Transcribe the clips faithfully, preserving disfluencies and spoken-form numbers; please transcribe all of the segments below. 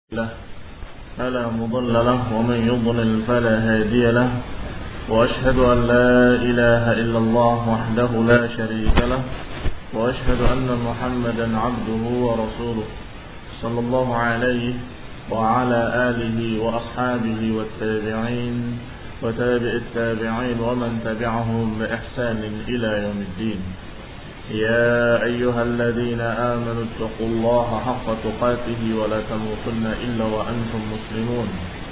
له فلا مضل له ومن يضلل فلا هادي له وأشهد أن لا إله إلا الله وحده لا شريك له وأشهد أن محمدا عبده ورسوله صلى الله عليه وعلى آله وأصحابه والتابعين وتابع التابعين ومن تبعهم بإحسان إلى يوم الدين. يا أيها الذين آمنوا اتقوا الله حق تقاته ولا تموتن إلا وأنتم مسلمون.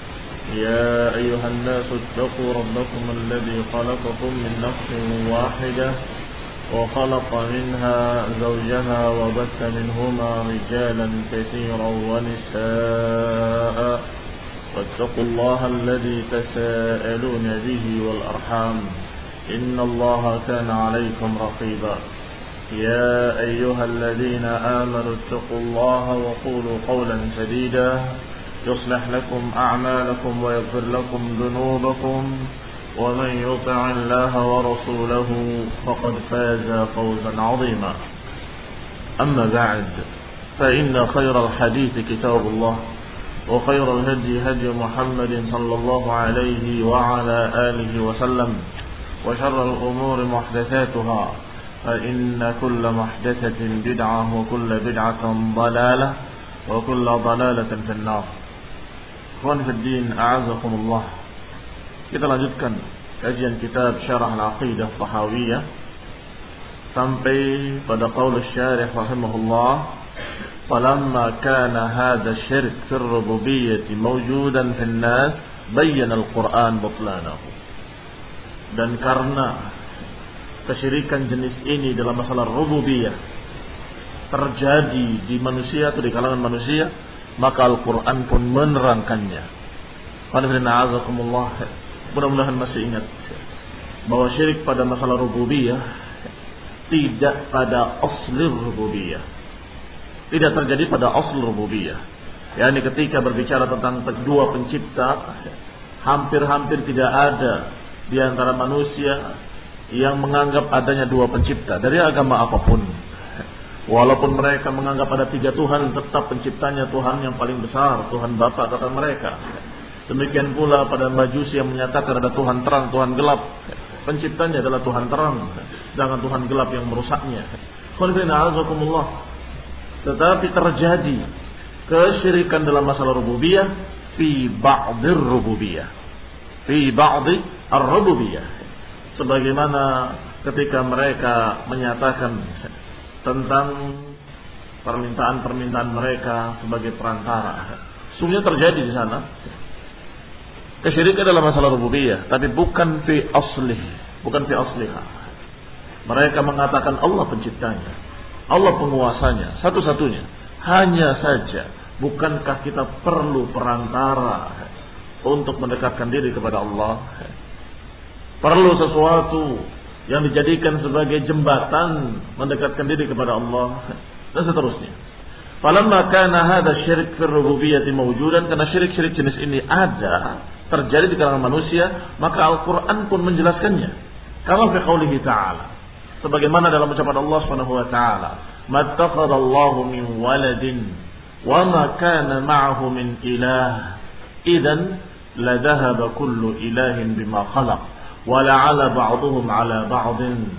يا أيها الناس اتقوا ربكم الذي خلقكم من نفس واحدة وخلق منها زوجها وبث منهما رجالا كثيرا ونساء واتقوا الله الذي تساءلون به والأرحام إن الله كان عليكم رقيبا. يا أيها الذين آمنوا اتقوا الله وقولوا قولا سديدا يصلح لكم أعمالكم ويغفر لكم ذنوبكم ومن يطع الله ورسوله فقد فاز فوزا عظيما. أما بعد فإن خير الحديث كتاب الله وخير الهدي هدي محمد صلى الله عليه وعلى آله وسلم وشر الأمور محدثاتها فإن كل محدثة بدعة وكل بدعة ضلالة وكل ضلالة في النار. Ikhwan fi din, a'azakumullah. Kita lanjutkan kajian kitab Syarah Al-Aqidah Tahawiyah sampai pada qaul asy-syarih rahimahullah, falamma kana hadha asy-syirk fi ar-rububiyyah mawjudan fi an-nas bayyana al-Qur'an butlanahu. Dan karena kesyirikan jenis ini dalam masalah rububiyah terjadi di manusia atau di kalangan manusia, maka Al-Quran pun menerangkannya. Mudah-mudahan masih ingat bahwa syirik pada masalah rububiyah tidak pada aslir rububiyah, tidak terjadi pada asl rububiyah. Yani ketika berbicara tentang dua pencipta, hampir-hampir tidak ada di antara manusia yang menganggap adanya dua pencipta dari agama apapun. Walaupun mereka menganggap ada tiga Tuhan, tetap penciptanya Tuhan yang paling besar, Tuhan Bapa kata mereka. Demikian pula pada Majusi yang menyatakan ada Tuhan terang, Tuhan gelap. Penciptanya adalah Tuhan terang, sedangkan Tuhan gelap yang merusaknya. Tetapi terjadi kesyirikan dalam masalah rububiyah fi ba'dir rububiyah. Fi ba'di ar-rububiyah. Sebagaimana ketika mereka menyatakan tentang permintaan-permintaan mereka sebagai perantara, sungguh terjadi di sana kesyirikan dalam masalah rububiyah, tapi bukan fi aslih, bukan fi asliha. Mereka mengatakan Allah penciptanya, Allah penguasanya, satu-satunya. Hanya saja, bukankah kita perlu perantara untuk mendekatkan diri kepada Allah? Perlu sesuatu yang dijadikan sebagai jembatan mendekatkan diri kepada Allah dan seterusnya. Falamma kana hadha syirik fi rububiyyah mawjudan, karena syirik-syirik jenis ini ada, terjadi di kalangan manusia, maka Al-Qur'an pun menjelaskannya. Kama fi qoulihi ta'ala, sebagaimana dalam ucapan Allah Subhanahu wa taala, mattakhadallahu min waladin wa ma kana ma'ahu min ilah idzan la dhahaba kullu ilahin bima khalaq wala'ala ba'duhum 'ala ba'din.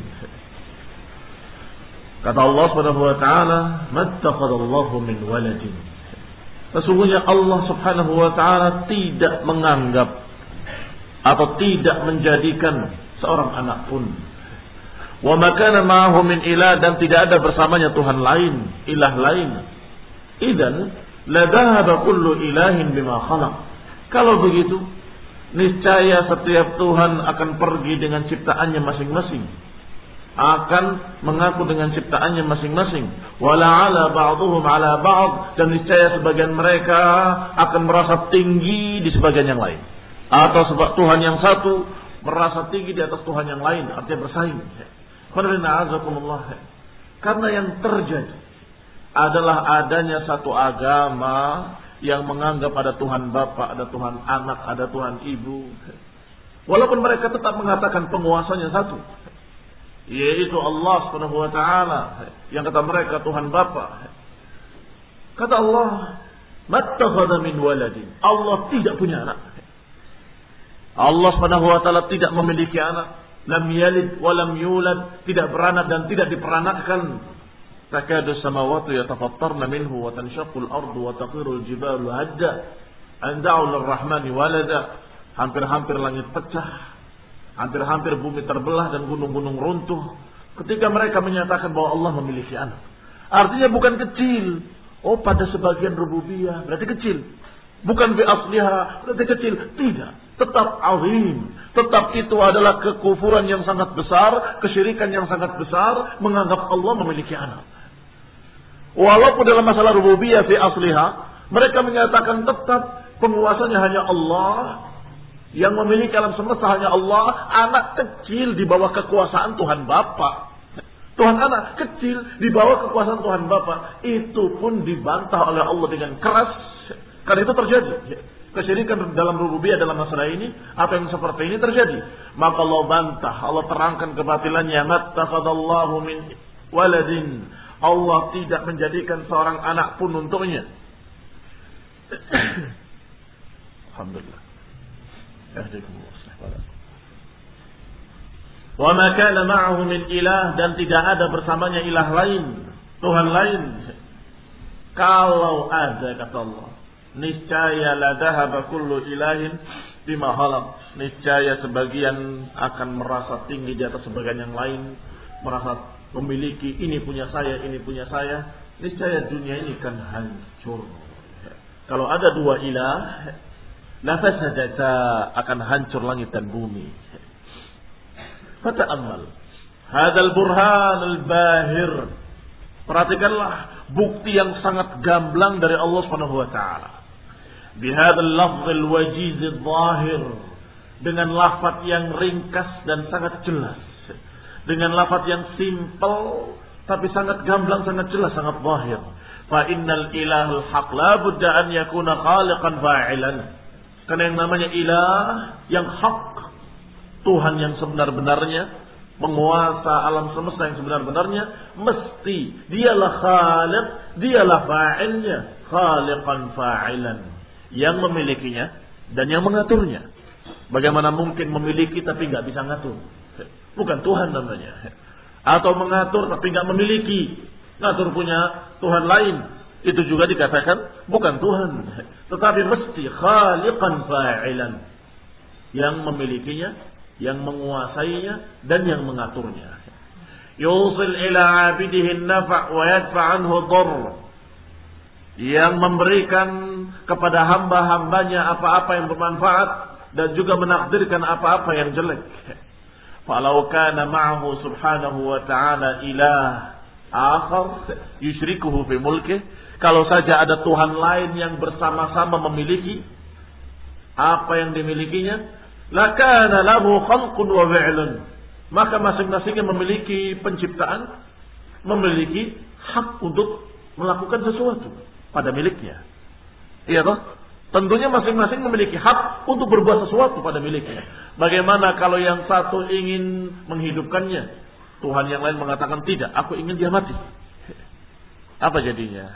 Kata Allah Subhanahu wa taala, mattakhadallahu min waladin. Sesungguhnya Allah Subhanahu wa taala tidak menganggap atau tidak menjadikan seorang anak pun. Wa ma kana ma'ahu min ilah, dan tidak ada bersamanya Tuhan lain, ilah lain. Idzan la dhahaba kullu ilahin bima khalaq. Kalau begitu, niscaya setiap Tuhan akan pergi dengan ciptaannya masing-masing, akan mengaku dengan ciptaannya masing-masing. Wala'ala ba'duhum 'ala ba'd, dan niscaya sebagian mereka akan merasa tinggi di sebagian yang lain, atau sebab Tuhan yang satu merasa tinggi di atas Tuhan yang lain, artinya bersaing. Karena yang terjadi adalah adanya satu agama yang menganggap ada Tuhan Bapa, ada Tuhan Anak, ada Tuhan Ibu. Walaupun mereka tetap mengatakan penguasanya satu, yaitu Allah Subhanahu wa taala, yang kata mereka Tuhan Bapa. Kata Allah, mattakhadha min waladin. Allah tidak punya anak. Allah Subhanahu wa taala tidak memiliki anak. Lam yalid wa lam yulad, tidak beranak dan tidak diperanakkan. Takadu samawati yatafattarna minhu wa tanshaqqu al-ardu wa taqiru al-jibalu hadda an da'u lir-rahmani walada. Hampir-hampir langit pecah, hampir-hampir bumi terbelah dan gunung-gunung runtuh ketika mereka menyatakan bahwa Allah memiliki anak. Artinya bukan kecil. Oh, pada sebagian rububiyah berarti kecil. Bukan bi asliha berarti kecil. Tidak, tetap azim. Tetap itu adalah kekufuran yang sangat besar, kesyirikan yang sangat besar, menganggap Allah memiliki anak. Walaupun dalam masalah rububiyah fi asliha, mereka menyatakan tetap penguasanya hanya Allah, yang memiliki alam semesta hanya Allah, anak kecil di bawah kekuasaan Tuhan Bapa. Tuhan anak kecil di bawah kekuasaan Tuhan Bapa. Itu pun dibantah oleh Allah dengan keras. Karena itu terjadi. Kesyirikan dalam rububiyah dalam masalah ini, apa yang seperti ini terjadi. Maka Allah bantah, Allah terangkan kebatilannya. Mattakhadallahu min waladin. Allah tidak menjadikan seorang anak pun untuknya. Alhamdulillah. Wa ma kana ma'ahu min ilah, dan tidak ada bersamanya ilah lain, Tuhan lain. Kalau ada, kata Allah, niscaya la dhahaba kullu ilahin bima khalaq. Niscaya sebagian akan merasa tinggi di atas sebagian yang lain, merasa memiliki ini punya saya, ini punya saya. Niscaya dunia ini kan hancur. Kalau ada dua ilah, la fasadata, akan hancur langit dan bumi. Fata'ammal hadzal burhan al-bahir. Perhatikanlah bukti yang sangat gamblang dari Allah Subhanahu wa taala. Bihadzal lafz al-wajiz adh-dhahir, dengan lafaz yang ringkas dan sangat jelas. Dengan lafaz yang simpel tapi sangat gamblang, sangat jelas, sangat zahir. Fa innal ilahul haq la budda an yakuna khaliqan fa'ilan. Karena yang namanya ilah yang hak, Tuhan yang sebenar-benarnya, penguasa alam semesta yang sebenar-benarnya, mesti dialah khaliq, dialah fa'ilnya, khaliqan fa'ilan, yang memilikinya dan yang mengaturnya. Bagaimana mungkin memiliki tapi nggak bisa ngatur? Bukan Tuhan namanya. Atau mengatur tapi nggak memiliki, ngatur punya Tuhan lain, itu juga dikatakan bukan Tuhan. Tetapi mesti khaliqan fa'ilan, yang memilikinya, yang menguasainya dan yang mengaturnya. Yusil ila 'abidihi an-naf' wa yadfa' anhu ad-darr, yang memberikan kepada hamba-hambanya apa-apa yang bermanfaat dan juga menakdirkan apa-apa yang jelek. Falau kana ma'ahu subhanahu wa ta'ala ilah akhar yusyrikuhu fi mulkih, kalau saja ada Tuhan lain yang bersama-sama memiliki apa yang dimilikinya, lakana lahu khalqun wa fi'lun, maka masing-masingnya memiliki penciptaan, memiliki hak untuk melakukan sesuatu pada miliknya. Iya toh? Tentunya masing-masing memiliki hak untuk berbuat sesuatu pada miliknya. Bagaimana kalau yang satu ingin menghidupkannya, Tuhan yang lain mengatakan tidak, aku ingin dia mati. Apa jadinya?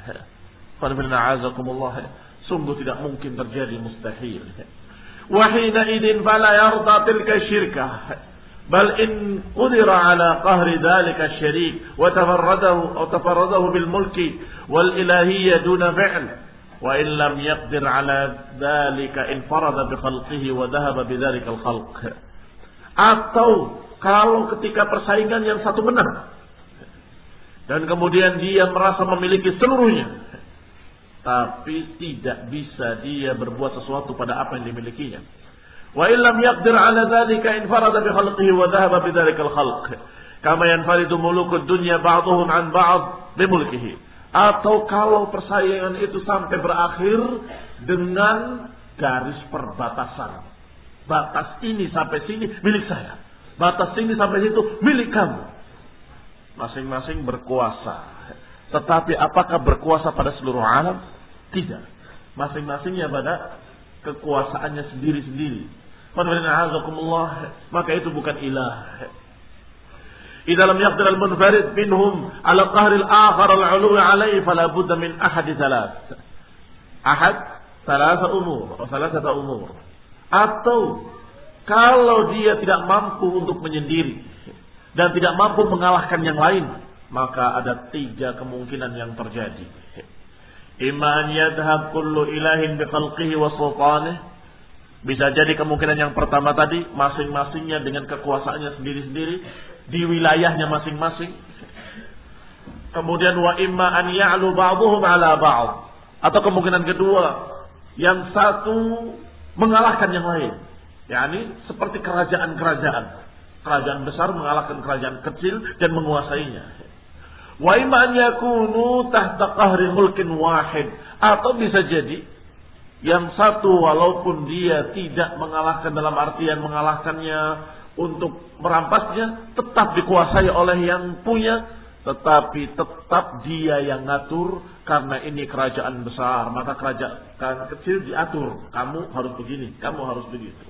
Sungguh tidak mungkin terjadi, mustahil. Wahina idin fala yarda tilka syirkah, bal in qudira ala qahri dhalika syarik wa tafarradahu wa tafarradahu bil mulki wal ilahiyyah duna fi'l, wa in lam yaqdir ala dhalika infarada bi khalqihi wa dhahaba bi dhalika al khalq. Atau kalau ketika persaingan yang satu menang dan kemudian dia merasa memiliki seluruhnya, tapi tidak bisa dia berbuat sesuatu pada apa yang dimilikinya. Wa illam yaqdir ala dzalika infarada bi khalqihi wa dhahaba bi dzalika al-khalq. Kama yanfaridu mulukud dunya ba'dhum an ba'd bi mulkihi. Atau kalau persaingan itu sampai berakhir dengan garis perbatasan. Batas ini sampai sini milik saya. Batas sini sampai situ milik kamu. Masing-masing berkuasa. Tetapi apakah berkuasa pada seluruh alam? Tidak. Masing-masingnya pada kekuasaannya sendiri-sendiri. Maka itu bukan ilah. Idza lam yaqdir al-munfarid minhum ala qahr al-akhar al-'ulu 'alayhi fala budda min ahad thalath. Ahad salasa umur, atau salasata umur. Atau kalau dia tidak mampu untuk menyendiri dan tidak mampu mengalahkan yang lain, maka ada tiga kemungkinan yang terjadi. Imma an yadhhab kullu ilahin bi khalqihi wa sultanih. Bisa jadi kemungkinan yang pertama tadi, masing-masingnya dengan kekuasaannya sendiri-sendiri di wilayahnya masing-masing. Kemudian wa imma an ya'lu ba'dhuhum 'ala ba'd. Atau kemungkinan kedua, yang satu mengalahkan yang lain. yakni seperti kerajaan-kerajaan. Kerajaan besar mengalahkan kerajaan kecil dan menguasainya. Wa imma an yakunu tahta qahri mulkin wahid. Atau bisa jadi yang satu walaupun dia tidak mengalahkan dalam artian mengalahkannya untuk merampasnya, tetap dikuasai oleh yang punya, tetapi tetap dia yang ngatur karena ini kerajaan besar, maka kerajaan kecil diatur, kamu harus begini, kamu harus begitu.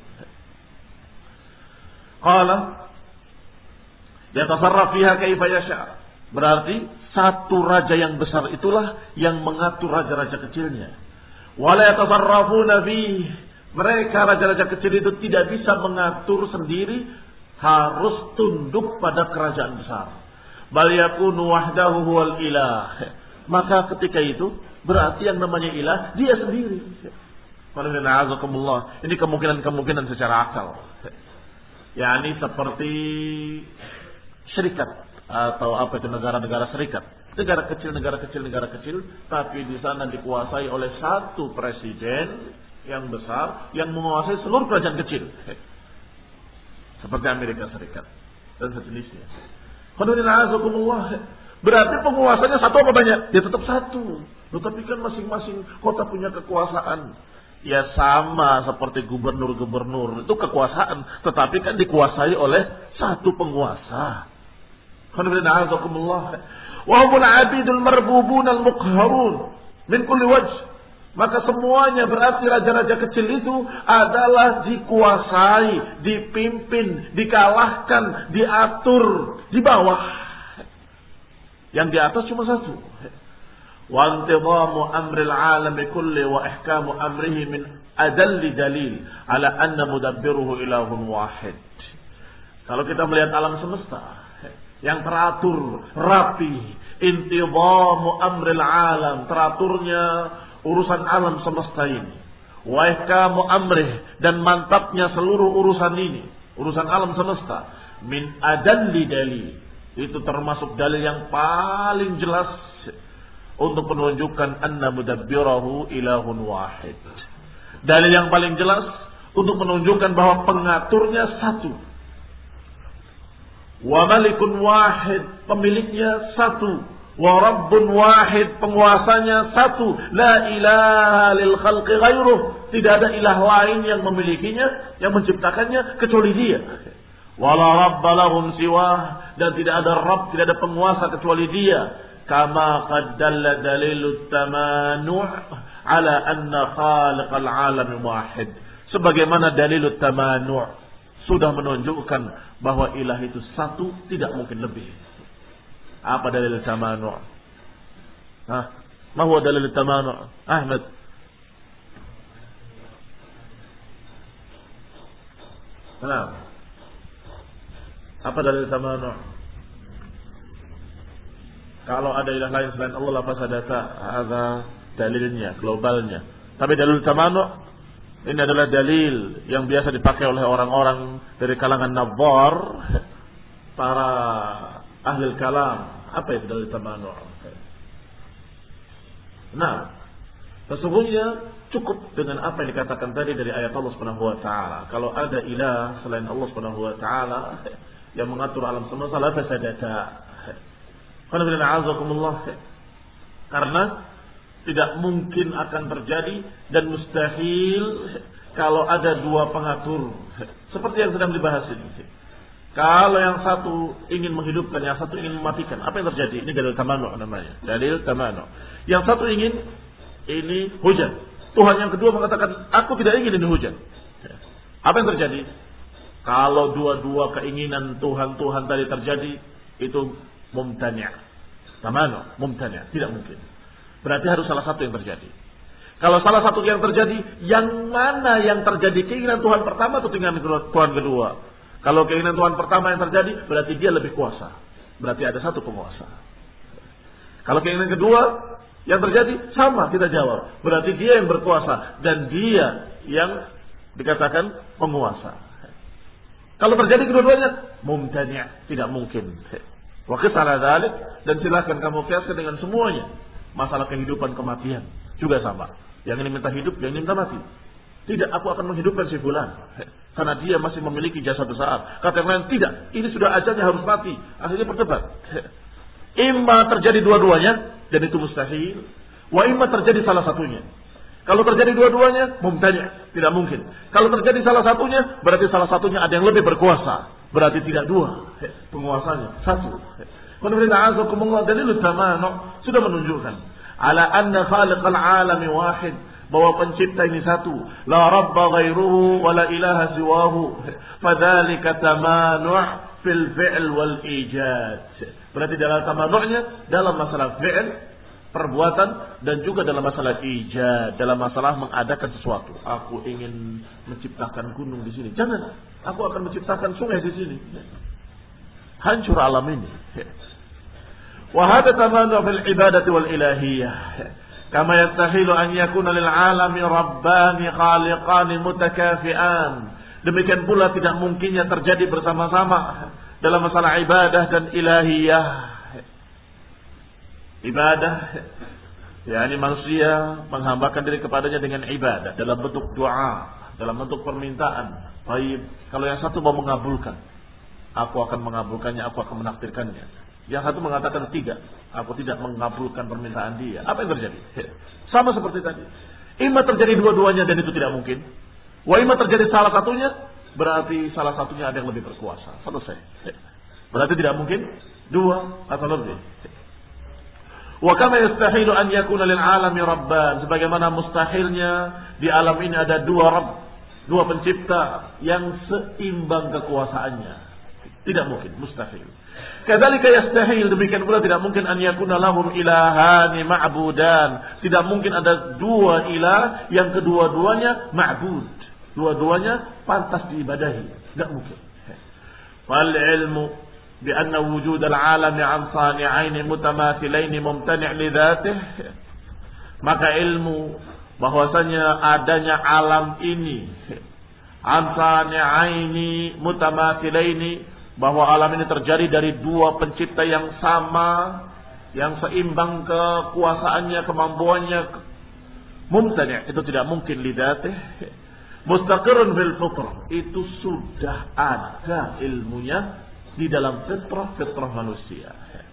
Qala yatasarraf fiha kaifa yasha. Berarti satu raja yang besar itulah yang mengatur raja-raja kecilnya. Wala yatasarrafuna fi. Mereka raja-raja kecil itu tidak bisa mengatur sendiri, harus tunduk pada kerajaan besar. Bal yakunu wahdahu huwal ilah. Maka ketika itu berarti yang namanya ilah dia sendiri. Ini kemungkinan-kemungkinan secara akal. yakni seperti serikat atau apa itu negara-negara serikat. Negara kecil, negara kecil, negara kecil, tapi di sana dikuasai oleh satu presiden yang besar yang menguasai seluruh kerajaan kecil. Seperti Amerika Serikat dan sejenisnya. Berarti penguasanya satu apa banyak? Dia tetap satu. Tetapi kan masing-masing kota punya kekuasaan. Ya sama seperti gubernur-gubernur. Itu kekuasaan. Tetapi kan dikuasai oleh satu penguasa. Wahumul abidul marbubun al-muqharun min kulli wajh. Maka semuanya berarti raja-raja kecil itu adalah dikuasai, dipimpin, dikalahkan, diatur di bawah. Yang di atas cuma satu. Wa intizamu amril alam kulli wa ihkamu amrihi min adalli dalil ala anna mudabbiruhu ilahun wahid. Kalau kita melihat alam semesta yang teratur, rapi, intizamu amril alam, teraturnya urusan alam semesta ini, wa ihkamu amrih, dan mantapnya seluruh urusan ini, urusan alam semesta, min adalli dalil, itu termasuk dalil yang paling jelas untuk menunjukkan anna mudabbirahu ilahun wahid. Dalil yang paling jelas untuk menunjukkan bahwa pengaturnya satu. Wa malikun wahid, pemiliknya satu. Wa rabbun wahid, penguasanya satu. La ilaha lil khalqi ghairuh, tidak ada ilah lain yang memilikinya, yang menciptakannya kecuali dia. Wala rabba lahum siwah, dan tidak ada rabb, tidak ada penguasa kecuali dia. Kama qad dalla dalilut tamanu' ala anna khaliqal alam wahid. Sebagaimana dalilut tamanu' sudah menunjukkan bahwa ilah itu satu, tidak mungkin lebih. Apa dalil tamanu'? Hah? Ma huwa dalil tamanu'? Ahmad. Nah. Apa dalil tamanu'? Kalau ada ilah lain selain Allah, apa sadaka? Ada dalilnya, globalnya. Tapi dalil tamanu' ini adalah dalil yang biasa dipakai oleh orang-orang dari kalangan nabbar, para ahli kalam. Apa itu dalil tamanu'? Nah, sesungguhnya cukup dengan apa yang dikatakan tadi dari ayat Allah Subhanahu wa taala. Kalau ada ilah selain Allah Subhanahu wa taala yang mengatur alam semesta, la fasadata. Karena tidak mungkin akan terjadi dan mustahil kalau ada dua pengatur. Seperti yang sedang dibahas ini. Kalau yang satu ingin menghidupkan, yang satu ingin mematikan, apa yang terjadi? Ini dalil tamanu' namanya. Dalil tamanu'. Yang satu ingin ini hujan. Tuhan yang kedua mengatakan, aku tidak ingin ini hujan. Apa yang terjadi? Kalau dua-dua keinginan Tuhan-Tuhan tadi terjadi, itu mumtani'. Tamanu', mumtani'. Tidak mungkin. Berarti harus salah satu yang terjadi. Kalau salah satu yang terjadi, yang mana yang terjadi? Keinginan Tuhan pertama atau keinginan Tuhan kedua? Kalau keinginan Tuhan pertama yang terjadi, berarti dia lebih kuasa. Berarti ada satu penguasa. Kalau keinginan kedua yang terjadi, sama kita jawab. Berarti dia yang berkuasa dan dia yang dikatakan penguasa. Kalau terjadi kedua-duanya, mumtani', tidak mungkin. Wa qis 'ala dzalik, dan silakan kamu kiaskan dengan semuanya. Masalah kehidupan kematian juga sama. Yang ini minta hidup, yang ini minta mati. Tidak, aku akan menghidupkan si fulan karena dia masih memiliki jasa besar. Kata yang lain, tidak, ini sudah ajalnya harus mati. Akhirnya berdebat. Imma terjadi dua-duanya, dan itu mustahil. Wa imma terjadi salah satunya. Kalau terjadi dua-duanya, mumtani', tidak mungkin. Kalau terjadi salah satunya, berarti salah satunya ada yang lebih berkuasa. Berarti tidak dua penguasanya, satu. Dalil tamanu sudah menunjukkan ala anna khaliqal alami wahid, bahwa pencipta ini satu, la rabba ghairuhu wa la ilaha siwahu, fadzalika tamanu' fil fi'l wal ijad. Berarti dalam tamanu'nya dalam masalah fi'l, perbuatan, dan juga dalam masalah ijad, dalam masalah mengadakan sesuatu. Aku ingin menciptakan gunung di sini, jangan. Aku akan menciptakan sungai di sini. Hancur alam ini. Wa hadha tamanu' fil ibadati wal ilahiyah. Kama yastahilu an yakuna lil alami rabbani khaliqani mutakafi'an. Demikian pula tidak mungkinnya terjadi bersama-sama dalam masalah ibadah dan ilahiyah. Ibadah, yakni manusia menghambakan diri kepadanya dengan ibadah dalam bentuk doa, dalam bentuk permintaan. Baik, kalau yang satu mau mengabulkan, aku akan mengabulkannya, aku akan menakdirkannya. Yang satu mengatakan tidak, aku tidak mengabulkan permintaan dia. Apa yang terjadi? Sama seperti tadi. Ima terjadi dua-duanya dan itu tidak mungkin. Wa ima terjadi salah satunya, berarti salah satunya ada yang lebih berkuasa. Selesai. Berarti tidak mungkin dua atau lebih. Wa kama yastahilu an yakuna lil alami rabban, sebagaimana mustahilnya di alam ini ada dua rabb, dua pencipta yang seimbang kekuasaannya. Tidak mungkin, mustahil. Kadzalika yastahil, demikian pula tidak mungkin an yakuna lahum ilahani ma'budan. Tidak mungkin ada dua ilah yang kedua-duanya ma'bud. Dua-duanya pantas diibadahi. Tidak mungkin. Fal ilmu bi anna wujud al-alam 'an sani'ain mutamathilain mumtani' li dzatihi. Maka ilmu bahwasanya adanya alam ini 'an sani'ain mutamathilain, bahwa alam ini terjadi dari dua pencipta yang sama, yang seimbang kekuasaannya, kemampuannya, mumtani', itu tidak mungkin lidatih. Mustaqirun fil fitrah, itu sudah ada ilmunya di dalam fitrah fitrah manusia.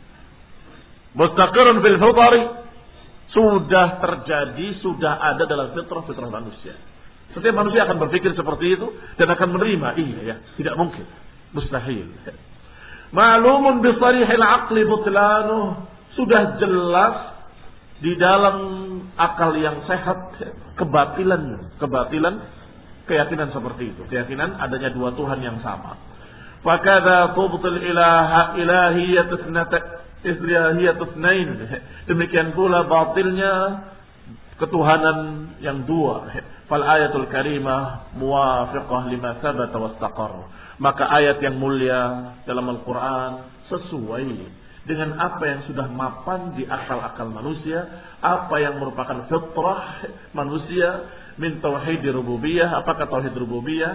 Mustaqirun fil fitrah, sudah terjadi, sudah ada dalam fitrah fitrah manusia. Setiap manusia akan berpikir seperti itu dan akan menerima, iya ya, tidak mungkin. Mustahil. Ma'lumun bi sarihil aqli butlanuh, sudah jelas di dalam akal yang sehat kebatilan, kebatilan keyakinan seperti itu, keyakinan adanya dua Tuhan yang sama. Fakadza tubtil ilaha ilahiyyat ilahiyyat itsnain, demikian pula batilnya ketuhanan yang dua. Fal ayatul karimah muwafiqah lima sabata wastaqarr. Maka ayat yang mulia dalam Al-Quran sesuai dengan apa yang sudah mapan di akal-akal manusia, apa yang merupakan fitrah manusia min tauhid rububiyah, apakah tauhid rububiyah,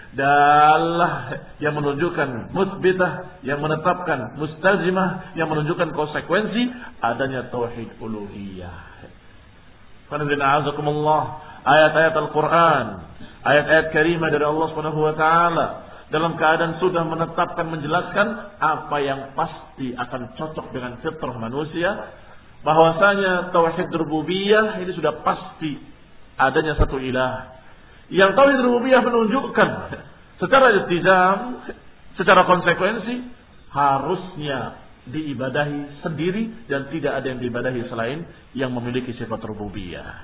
dalah yang menunjukkan musbitah, yang menetapkan mustazimah, yang menunjukkan konsekuensi adanya tauhid uluhiyah. Qanadinazakumullah, ayat-ayat Al-Quran, ayat-ayat karimah dari Allah Subhanahu wa taala dalam keadaan sudah menetapkan, menjelaskan apa yang pasti akan cocok dengan fitrah manusia, bahwasanya tauhid rububiyah ini sudah pasti adanya satu ilah. Yang tauhid rububiyah menunjukkan secara iltizam, secara konsekuensi harusnya diibadahi sendiri dan tidak ada yang diibadahi selain yang memiliki sifat rububiyah.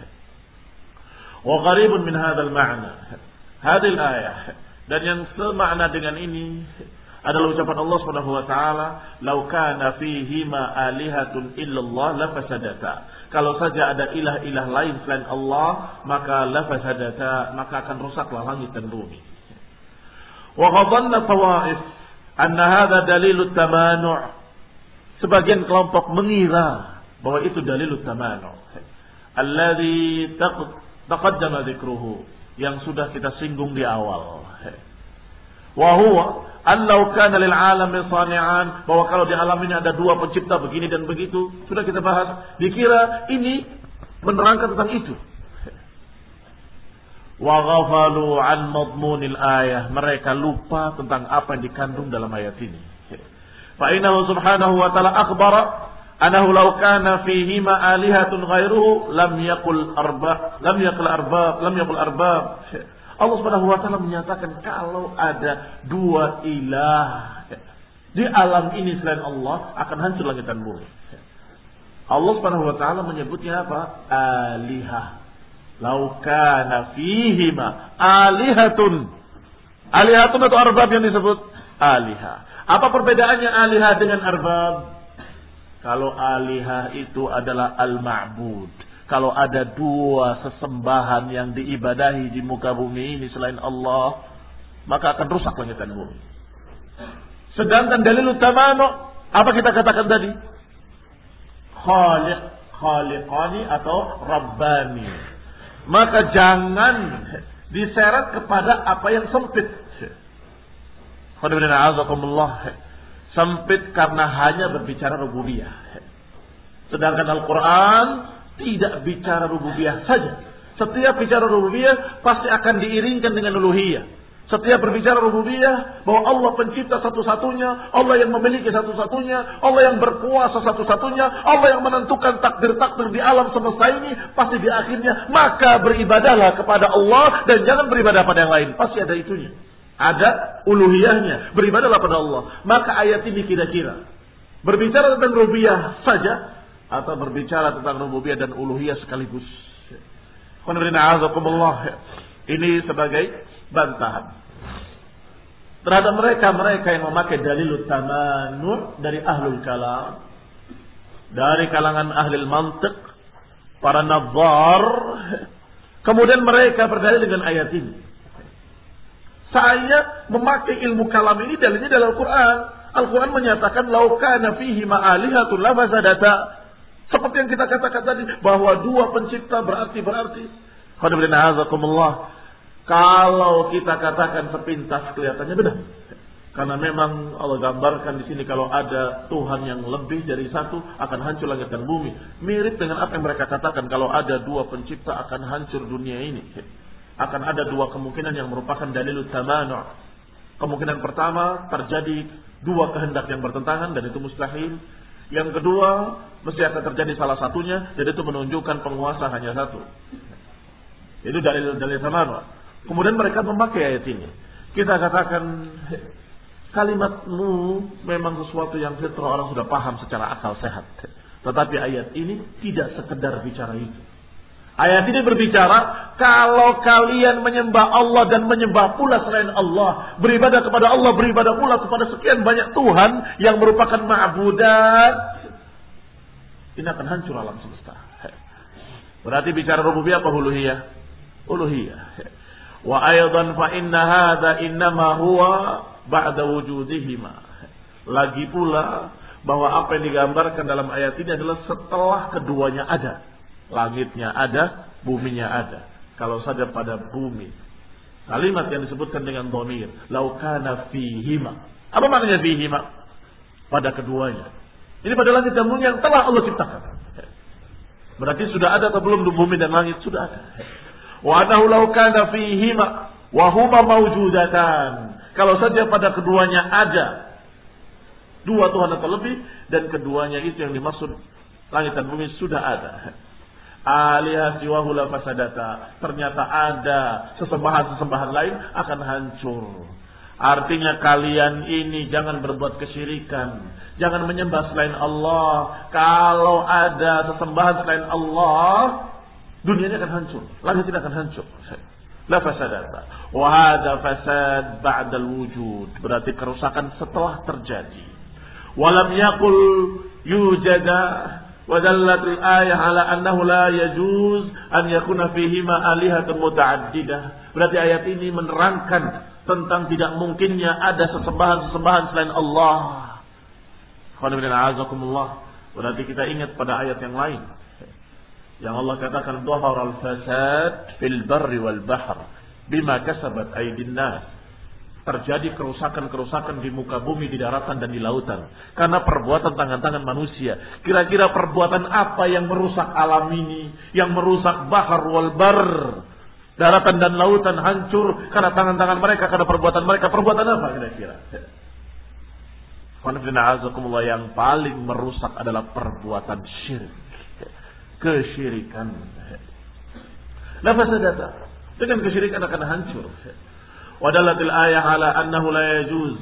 Wa qaribun min hadzal ma'na hadhihi al-ayah, dan yang semakna dengan ini adalah ucapan Allah Subhanahu wa taala, "Lau kana fihi ma alihatun illallah lafasadata." Kalau saja ada ilah-ilah lain selain Allah, maka la fasadata, maka akan rusaklah langit dan bumi. Wa qadhanna tawa'if anna hadha dalilut tamanu'. Sebagian kelompok mengira bahwa itu dalilut tamanu'. Alladhi taqaddama dzikruhu, yang sudah kita singgung di awal. Wa huwa allau kana lil alami sani'an, bahwa kalau di alam ini ada dua pencipta begini dan begitu, sudah kita bahas. Dikira ini menerangkan tentang itu. Wa ghafalu an madmunil ayah, mereka lupa tentang apa yang dikandung dalam ayat ini. Fa innahu subhanahu wa ta'ala akhbara annahu law kana fihi ma alihatun ghairuhu lam yaqul arbab lam yaqul arbab lam yaqul arbab. Allah Subhanahu wa taala menyatakan kalau ada dua ilah di alam ini selain Allah, akan hancur langit dan bumi. Allah Subhanahu wa taala menyebutnya apa? Alihah. Lau kana fihima alihatun. Alihatun atau arbab yang disebut alihah. Apa perbedaannya alihah dengan arbab? Kalau alihah itu adalah al-ma'bud. Kalau ada dua sesembahan yang diibadahi di muka bumi ini selain Allah, maka akan rusak langit dan bumi. Sedangkan dalil tamanu, apa kita katakan tadi? Khaliq, khaliqani atau rabbani. Maka jangan diseret kepada apa yang sempit. Sempit karena hanya berbicara rububiyah. Sedangkan Al-Quran tidak bicara rububiyah saja. Setiap bicara rububiyah pasti akan diiringkan dengan uluhiyah. Setiap berbicara rububiyah bahwa Allah pencipta satu-satunya, Allah yang memiliki satu-satunya, Allah yang berkuasa satu-satunya, Allah yang menentukan takdir-takdir di alam semesta ini, pasti di akhirnya maka beribadahlah kepada Allah dan jangan beribadah pada yang lain. Pasti ada itunya. Ada uluhiyahnya, beribadahlah pada Allah. Maka ayat ini kira-kira berbicara tentang rububiyah saja atau berbicara tentang rububiyah dan uluhiyah sekaligus. Ini sebagai bantahan terhadap mereka-mereka yang memakai dalil tamanu dari ahlul kalam, dari kalangan ahli mantiq, para nadhar. Kemudian mereka berdalil dengan ayat ini. Saya memakai ilmu kalam ini dalilnya dalam Al-Quran. Al-Quran menyatakan lau kana fihi ma'alihatun la fasadata. Seperti yang kita katakan tadi, bahwa dua pencipta berarti-berarti. Kalau kita katakan sepintas kelihatannya benar. Karena memang Allah gambarkan di sini kalau ada Tuhan yang lebih dari satu akan hancur langit dan bumi. Mirip dengan apa yang mereka katakan kalau ada dua pencipta akan hancur dunia ini. Akan ada dua kemungkinan yang merupakan dalil tamanu'. Kemungkinan pertama terjadi dua kehendak yang bertentangan dan itu mustahil. Yang kedua, mesti akan terjadi salah satunya, dan itu menunjukkan penguasa hanya satu. Itu dalil-dalil tamanu'. Kemudian mereka memakai ayat ini. Kita katakan, kalimatmu memang sesuatu yang fitrah, orang sudah paham secara akal sehat. Tetapi ayat ini tidak sekedar bicara itu. Ayat ini berbicara, kalau kalian menyembah Allah dan menyembah pula selain Allah, beribadah kepada Allah, beribadah pula kepada sekian banyak Tuhan yang merupakan ma'budat, ini akan hancur alam semesta. Berarti bicara rububiyah apa uluhiyah? Uluhiyah. Wa aydan fa inna hadza innama huwa ba'da wujudihima. Lagi pula bahwa apa yang digambarkan dalam ayat ini adalah setelah keduanya ada. Langitnya ada, buminya ada. Kalau saja pada bumi, kalimat yang disebutkan dengan dhamir, lau kana fihima. Apa maknanya fihima? Pada keduanya. Ini pada langit dan bumi yang telah Allah ciptakan. Berarti sudah ada atau belum bumi dan langit? Sudah ada. Wa annahu law kana fihima wa huma mawjudatan. Kalau saja pada keduanya ada dua Tuhan atau lebih dan keduanya itu yang dimaksud langit dan bumi sudah ada. Alihah siwahu la fasadata. Ternyata ada sesembahan-sesembahan lain akan hancur. Artinya kalian ini jangan berbuat kesyirikan. Jangan menyembah selain Allah. Kalau ada sesembahan selain Allah, dunia ini akan hancur. Langit ini akan hancur. La fasadata. Wa hadza fasad ba'dal wujud. Berarti kerusakan setelah terjadi. Walam yaqul yujada Wa dallatul ayah ala annahu la yajuz an yakuna fihima alihatun muta'addidah. Berarti ayat ini menerangkan tentang tidak mungkinnya ada sesembahan-sesembahan selain Allah. Berarti kita ingat pada ayat yang lain yang Allah katakan dhaharal fasad fil barri wal bahr bima kasabat aydin nas. Terjadi kerusakan-kerusakan di muka bumi, di daratan dan di lautan karena perbuatan tangan-tangan manusia. Kira-kira perbuatan apa yang merusak alam ini, yang merusak bahar wal bar, daratan dan lautan hancur karena tangan-tangan mereka, karena perbuatan mereka. Perbuatan apa kira-kira? Yang paling merusak adalah perbuatan syirik, kesyirikan. Lafasadata, dengan kesyirikan akan hancur. Wadalatil ayah ala annahu la yajuz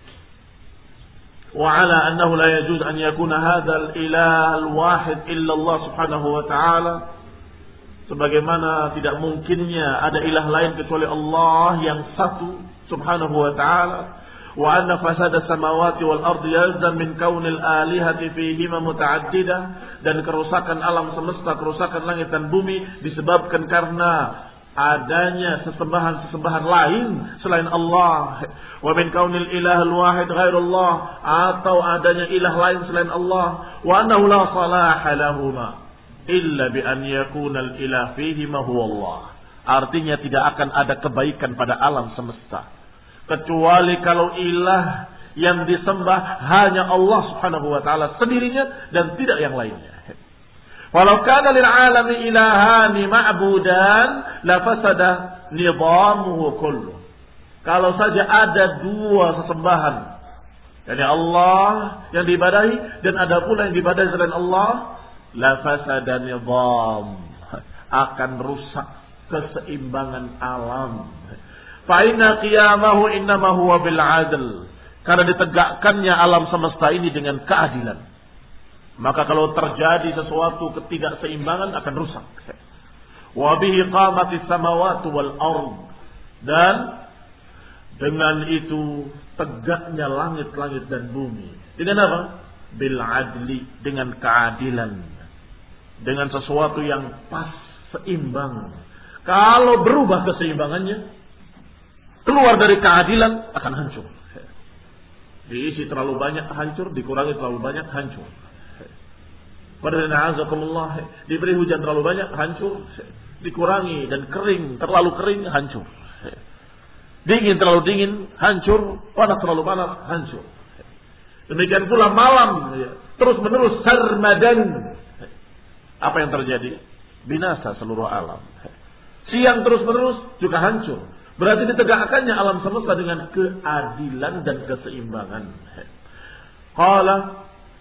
wa ala annahu la yajuz an yakuna hadzal ilah al-wahid illa Allah subhanahu wa ta'ala, sebagaimana tidak mungkinnya ada ilah lain kecuali Allah yang satu subhanahu wa ta'ala. Wa anna fasada samawati wal ardi yalzam min kaunil alihati fihima muta'addidah, dan kerusakan alam semesta, kerusakan langit dan bumi disebabkan karena adanya sesembahan-sesembahan lain selain Allah. Wa min kaunil ilahil wahid ghairullah, atau adanya ilah lain selain Allah. Wa annahu la salaha lahuma illa bi an yakuna al ilah fihima huwa Allah. Artinya tidak akan ada kebaikan pada alam semesta kecuali kalau ilah yang disembah hanya Allah subhanahu wa ta'ala sendirinya dan tidak yang lainnya. Walau kana lil alami ilahani ma'budan la fasada nizamuhu kullu. Kalau saja ada dua sesembahan, yakni Allah yang diibadahi dan ada pula yang diibadahi selain Allah, la fasada nizam, akan rusak keseimbangan alam. Fa inna qiyamahu innama huwa bil adl, karena ditegakkannya alam semesta ini dengan keadilan. Maka kalau terjadi sesuatu ketidakseimbangan akan rusak. Wa bihi qamatis samawati wal ard, dan dengan itu tegaknya langit-langit dan bumi. Dengan apa? Bil adli, dengan keadilan. Dengan sesuatu yang pas, seimbang. Kalau berubah keseimbangannya, keluar dari keadilan, akan hancur. Diisi terlalu banyak hancur, dikurangi terlalu banyak hancur. Padahal diberi hujan terlalu banyak hancur, dikurangi dan kering, terlalu kering hancur. Dingin terlalu dingin hancur, panas terlalu panas hancur. Demikian pula malam terus menerus sarmadan. Apa yang terjadi? Binasa seluruh alam. Siang terus menerus juga hancur. Berarti ditegakkannya alam semesta dengan keadilan dan keseimbangan. Qala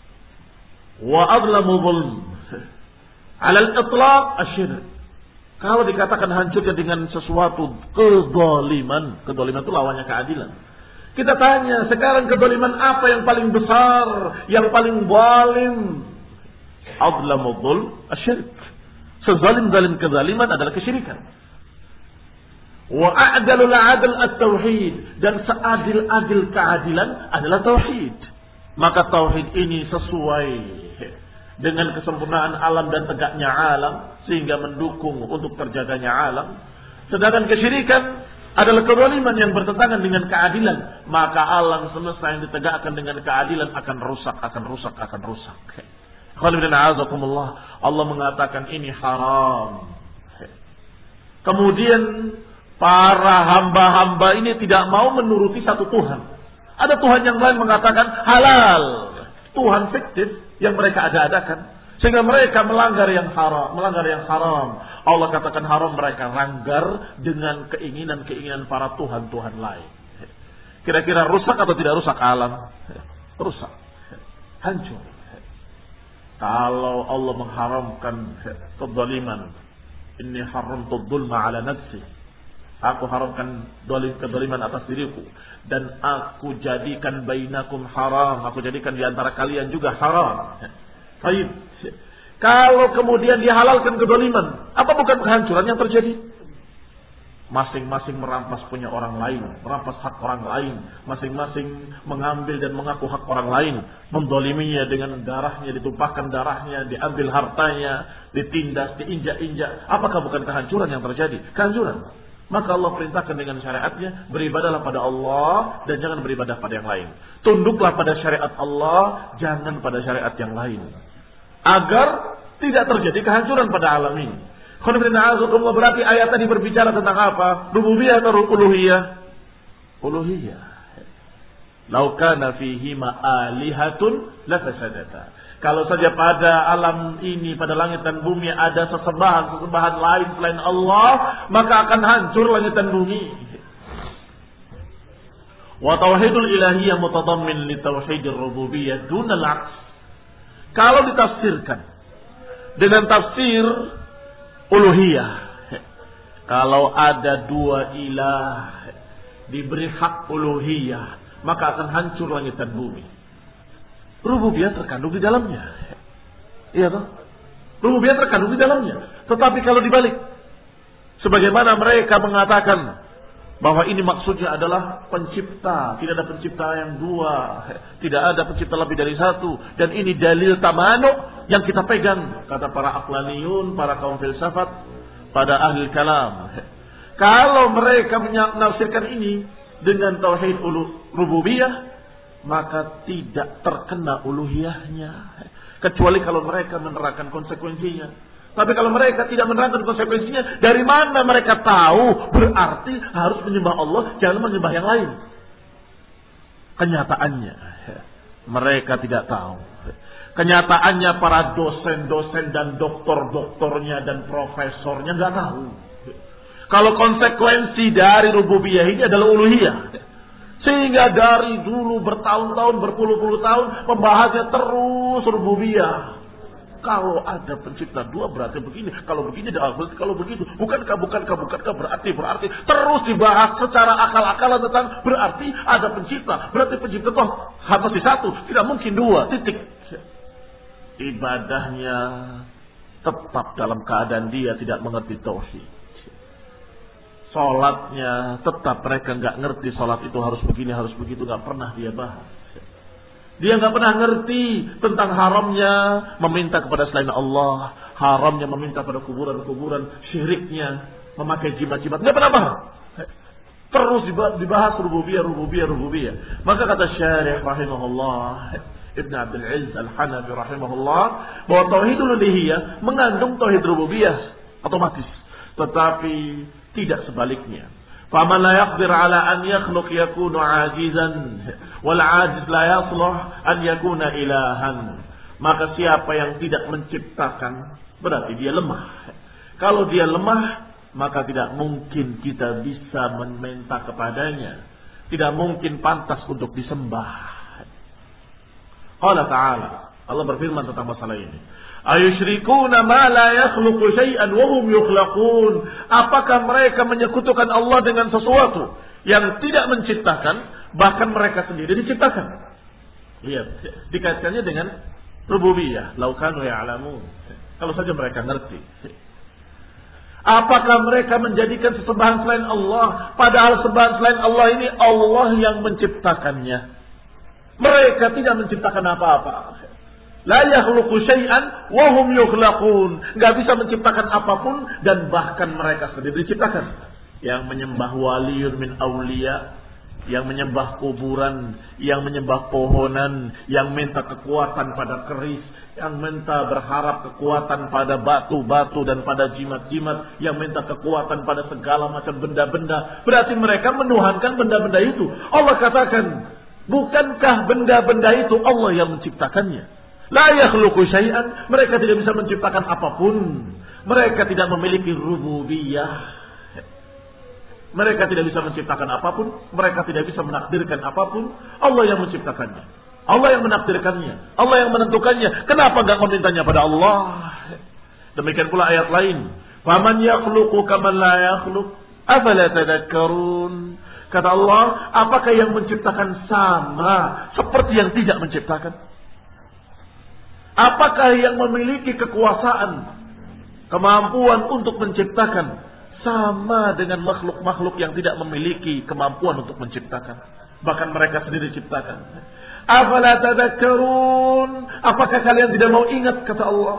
wa adlamu zulm ala al-itlaq asyirk. Kalau dikatakan hancurnya dengan sesuatu kezaliman, kezaliman itu lawannya keadilan. Kita tanya, sekarang kezaliman apa yang paling besar, yang paling zalim? Adlamu zulm asyirk. Sezalim-zalim kezaliman adalah kesyirikan. Wa a'dalul 'adl at-tauhid, dan seadil-adil keadilan adalah tauhid. Maka tauhid ini sesuai dengan kesempurnaan alam dan tegaknya alam, sehingga mendukung untuk terjaganya alam. Sedangkan kesyirikan adalah kezaliman yang bertentangan dengan keadilan, maka alam semesta yang ditegakkan dengan keadilan akan rusak, akan rusak, akan rusak. Allah mengatakan ini haram. Kemudian para hamba-hamba ini tidak mau menuruti satu Tuhan. Ada Tuhan yang lain mengatakan halal, Tuhan fiktif yang mereka ada-adakan, sehingga mereka melanggar yang haram, melanggar yang haram. Allah katakan haram, mereka langgar dengan keinginan-keinginan para Tuhan-Tuhan lain. Kira-kira rusak atau tidak rusak alam? Rusak, hancur. Kalau Allah mengharamkan kezaliman, inni haramtu dzulma ala nafsi, aku haramkan kezaliman atas diriku, dan aku jadikan bainakum haram, aku jadikan di antara kalian juga haram. Baik. Kalau kemudian dihalalkan kezaliman, apa bukan kehancuran yang terjadi? Masing-masing merampas punya orang lain, merampas hak orang lain, masing-masing mengambil dan mengaku hak orang lain, mendoliminya dengan darahnya, ditumpahkan darahnya, diambil hartanya, ditindas, diinjak-injak. Apakah bukan kehancuran yang terjadi? Kehancuran. Maka Allah perintahkan dengan syariatnya, beribadahlah pada Allah dan jangan beribadah pada yang lain. Tunduklah pada syariat Allah, jangan pada syariat yang lain. Agar tidak terjadi kehancuran pada alam ini. Berarti ayat tadi berbicara tentang apa? Rububiyah atau uluhiyah? Uluhiyah. Lau kana fihima alihatun lafasadata. Kalau saja pada alam ini, pada langit dan bumi ada sesembahan-sesembahan lain selain Allah, maka akan hancur langit dan bumi. Wa tauhidul ilahiyah mutadammin li tauhidir rububiyyah dunal aks. Kalau ditafsirkan dengan tafsir uluhiyah, kalau ada dua ilah diberi hak uluhiyah, maka akan hancur langit dan bumi. Rububiyah terkandung di dalamnya. Iya toh? Rububiyah terkandung di dalamnya. Tetapi kalau dibalik, sebagaimana mereka mengatakan bahwa ini maksudnya adalah pencipta, tidak ada pencipta yang dua, tidak ada pencipta lebih dari satu, dan ini dalil tamanu yang kita pegang, kata para aqlaniyun, para kaum filsafat, pada ahli kalam. Kalau mereka menafsirkan ini dengan tauhid rububiyah, maka tidak terkena uluhiyahnya, kecuali kalau mereka menerangkan konsekuensinya. Tapi kalau mereka tidak menerangkan konsekuensinya, dari mana mereka tahu berarti harus menyembah Allah, jangan menyembah yang lain? Kenyataannya mereka tidak tahu. Kenyataannya para dosen-dosen dan doktor-doktornya dan profesornya nggak tahu. Kalau konsekuensi dari rububiyah ini adalah uluhiyah, sehingga dari dulu bertahun-tahun, berpuluh-puluh tahun pembahasannya terus rububiyah. Kalau ada pencipta dua berarti begini, kalau begini berarti kalau begitu, bukankah bukankah bukankah berarti berarti terus dibahas secara akal-akalan tentang berarti ada pencipta, berarti pencipta toh harus satu, tidak mungkin dua, titik. Ibadahnya tetap dalam keadaan dia tidak mengerti tauhid. Salatnya tetap mereka nggak ngerti salat itu harus begini harus begitu, nggak pernah dia bahas. Dia nggak pernah ngerti tentang haramnya meminta kepada selain Allah, haramnya meminta pada kuburan-kuburan, syiriknya memakai jimat-jimat, nggak pernah paham. Terus dibahas rububiyah, rububiyah, rububiyah. Maka kata Syarih rahimahullah, Ibn Abdul Aziz Al-Hanafi rahimahullah, bahwa tauhidul uluhiyah mengandung tauhid rububiyah otomatis, tetapi tidak sebaliknya. Faman la yaqdir ala an yakhluq yakunu ajizan wal ajiz la yasluh an yakuna ilahan. Maka siapa yang tidak menciptakan berarti dia lemah. Kalau dia lemah, maka tidak mungkin kita bisa meminta kepadanya, tidak mungkin pantas untuk disembah. Allah Ta'ala, Allah berfirman tentang masalah ini, ayusyrikuna ma la yakhluqu syai'an wa hum yukhlaqun. Apakah mereka menyekutukan Allah dengan sesuatu yang tidak menciptakan, bahkan mereka sendiri diciptakan? Lihat, dikaitkannya dengan rububiyah. Lau kanu ya'lamun. Kalau saja mereka ngerti. Apakah mereka menjadikan sesembahan selain Allah, padahal sembahan selain Allah ini Allah yang menciptakannya? Mereka tidak menciptakan apa-apa. La yakhluqu syai'an wa hum yukhlaqun. Enggak bisa menciptakan apapun dan bahkan mereka sendiri diciptakan. Yang menyembah waliyun min auliya, yang menyembah kuburan, yang menyembah pohonan, yang minta kekuatan pada keris, yang minta berharap kekuatan pada batu-batu dan pada jimat-jimat, yang minta kekuatan pada segala macam benda-benda. Berarti mereka menuhankan benda-benda itu. Allah katakan, bukankah benda-benda itu Allah yang menciptakannya? La yakhluqu syai'an, mereka tidak bisa menciptakan apapun. Mereka tidak memiliki rububiyah. Mereka tidak bisa menciptakan apapun, mereka tidak bisa menakdirkan apapun. Allah yang menciptakannya, Allah yang menakdirkannya, Allah yang menentukannya. Kenapa enggak memintanya pada Allah? Demikian pula ayat lain, faman yakhluqu kaman la yakhluq afala tadhakkarun. Kata Allah, apakah yang menciptakan sama seperti yang tidak menciptakan? Apakah yang memiliki kekuasaan, kemampuan untuk menciptakan sama dengan makhluk-makhluk yang tidak memiliki kemampuan untuk menciptakan. Bahkan mereka sendiri ciptakan. Afala tadhakkarun? Apakah kalian tidak mau ingat, kata Allah?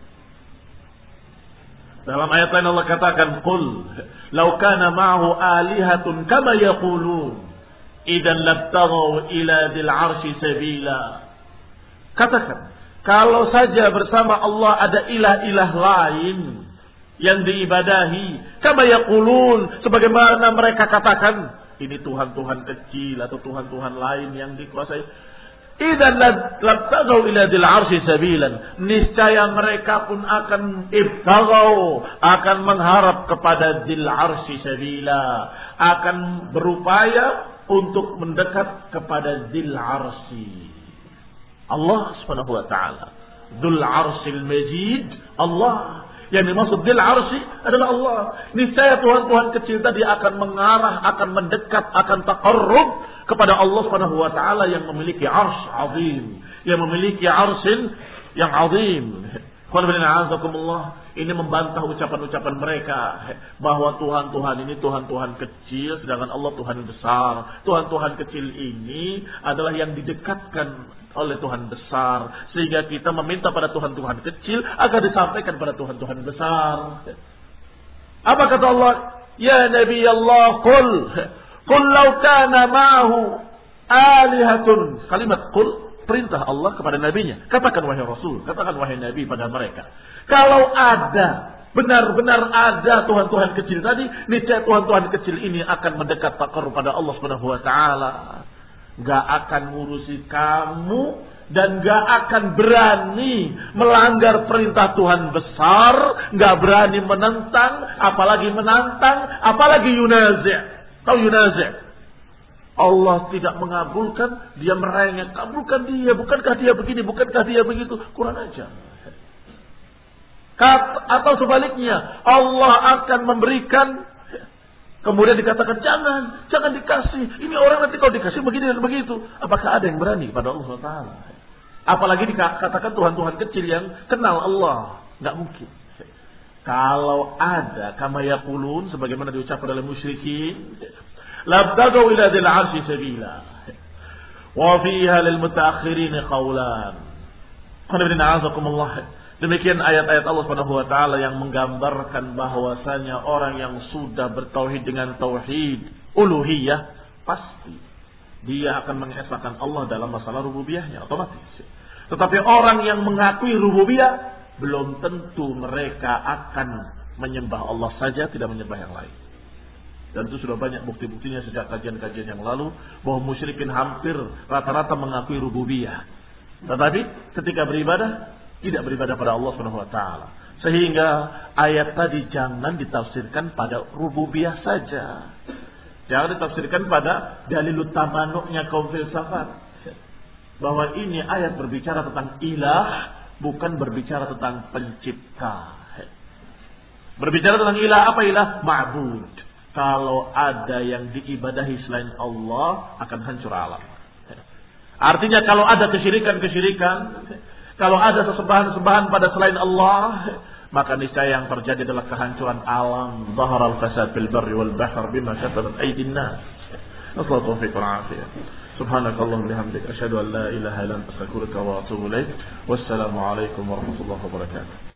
Dalam ayat lain Allah katakan, qul law kana ma'ahu alihatun kama yaqulun idan labtaghaw ila dzil 'arsy sabila. Katakan, kalau saja bersama Allah ada ilah-ilah lain yang diibadahi, kama yaqulun, sebagaimana mereka katakan, ini Tuhan-Tuhan kecil atau Tuhan-Tuhan lain yang dikuasai, idzan labtaghaw ila dzil 'arsy sabilan, niscaya mereka pun akan ibtaghaw, akan mengharap kepada dzil 'arsy sabila, akan berupaya untuk mendekat kepada dzil 'arsy Allah Subhanahu wa taala. Dzul 'arsyil majid, Allah. Yang dimaksud dzil 'arsy adalah Allah. Niscaya Tuhan-Tuhan kecil tadi akan mengarah, akan mendekat, akan taqarrub kepada Allah Subhanahu wa taala yang memiliki 'arsy azim, yang memiliki 'arsy yang azim. Ini membantah ucapan-ucapan mereka bahwa Tuhan-Tuhan ini Tuhan-Tuhan kecil, sedangkan Allah Tuhan besar. Tuhan-Tuhan kecil ini adalah yang didekatkan oleh Tuhan besar, sehingga kita meminta pada Tuhan-Tuhan kecil agar disampaikan pada Tuhan-Tuhan besar. Apa kata Allah? Ya Nabi Allah, qul qul law kana ma'ahu alihatun. Kalimat qul, perintah Allah kepada nabinya. Katakan wahai Rasul, katakan wahai Nabi pada mereka, kalau ada, benar-benar ada Tuhan-Tuhan kecil tadi, niscaya Tuhan-Tuhan kecil ini akan mendekat taqarrub pada Allah Subhanahu wa taala. Gak akan ngurusi kamu dan gak akan berani melanggar perintah Tuhan besar, gak berani menentang, apalagi menantang, apalagi yunazi'. Tahu yunazi'? Allah tidak mengabulkan, dia merengek, kabulkan dia, bukankah dia begini, bukankah dia begitu, kurang ajar. Atau sebaliknya, Allah akan memberikan, kemudian dikatakan jangan, jangan dikasih. Ini orang nanti kalau dikasih begini dan begitu. Apakah ada yang berani kepada Allah subhanahu wa taala? Apalagi dikatakan Tuhan-Tuhan kecil yang kenal Allah. Nggak mungkin. Kalau ada kama yaqulun, sebagaimana diucapkan oleh musyrikin, labtagaw ila dzil 'arsy sabila. Wa fiha lil mutaakhirin qawlan. Qul inna a'azakumullah. Demikian ayat-ayat Allah Subhanahu wa taala yang menggambarkan bahwasanya orang yang sudah bertauhid dengan tauhid uluhiyah pasti dia akan mengesahkan Allah dalam masalah rububiyahnya otomatis. Tetapi orang yang mengakui rububiyah belum tentu mereka akan menyembah Allah saja, tidak menyembah yang lain. Dan itu sudah banyak bukti-buktinya sejak kajian-kajian yang lalu bahwa musyrikin hampir rata-rata mengakui rububiyah. Tetapi ketika beribadah tidak beribadah pada Allah Subhanahu wa taala. Sehingga ayat tadi jangan ditafsirkan pada rububiyah saja. Jangan ditafsirkan pada dalil tamanuknya kaum filsafat. Bahwa ini ayat berbicara tentang ilah, bukan berbicara tentang pencipta. Berbicara tentang ilah, apa ilah? Ma'bud. Kalau ada yang diibadahi selain Allah, akan hancur alam. Artinya kalau ada kesyirikan-kesyirikan, kalau ada sesembahan-sembahan pada selain Allah, maka niscaya yang terjadi adalah kehancuran alam. Zahara al-fasad fil barri wal bahr bima kasabat aydin nas. Nasallahu taufiq wal afiyah. Subhanakallahumma bihamdika asyhadu an la ilaha illa anta astaghfiruka wa atubu ilaik. Wassalamu alaikum warahmatullahi wabarakatuh.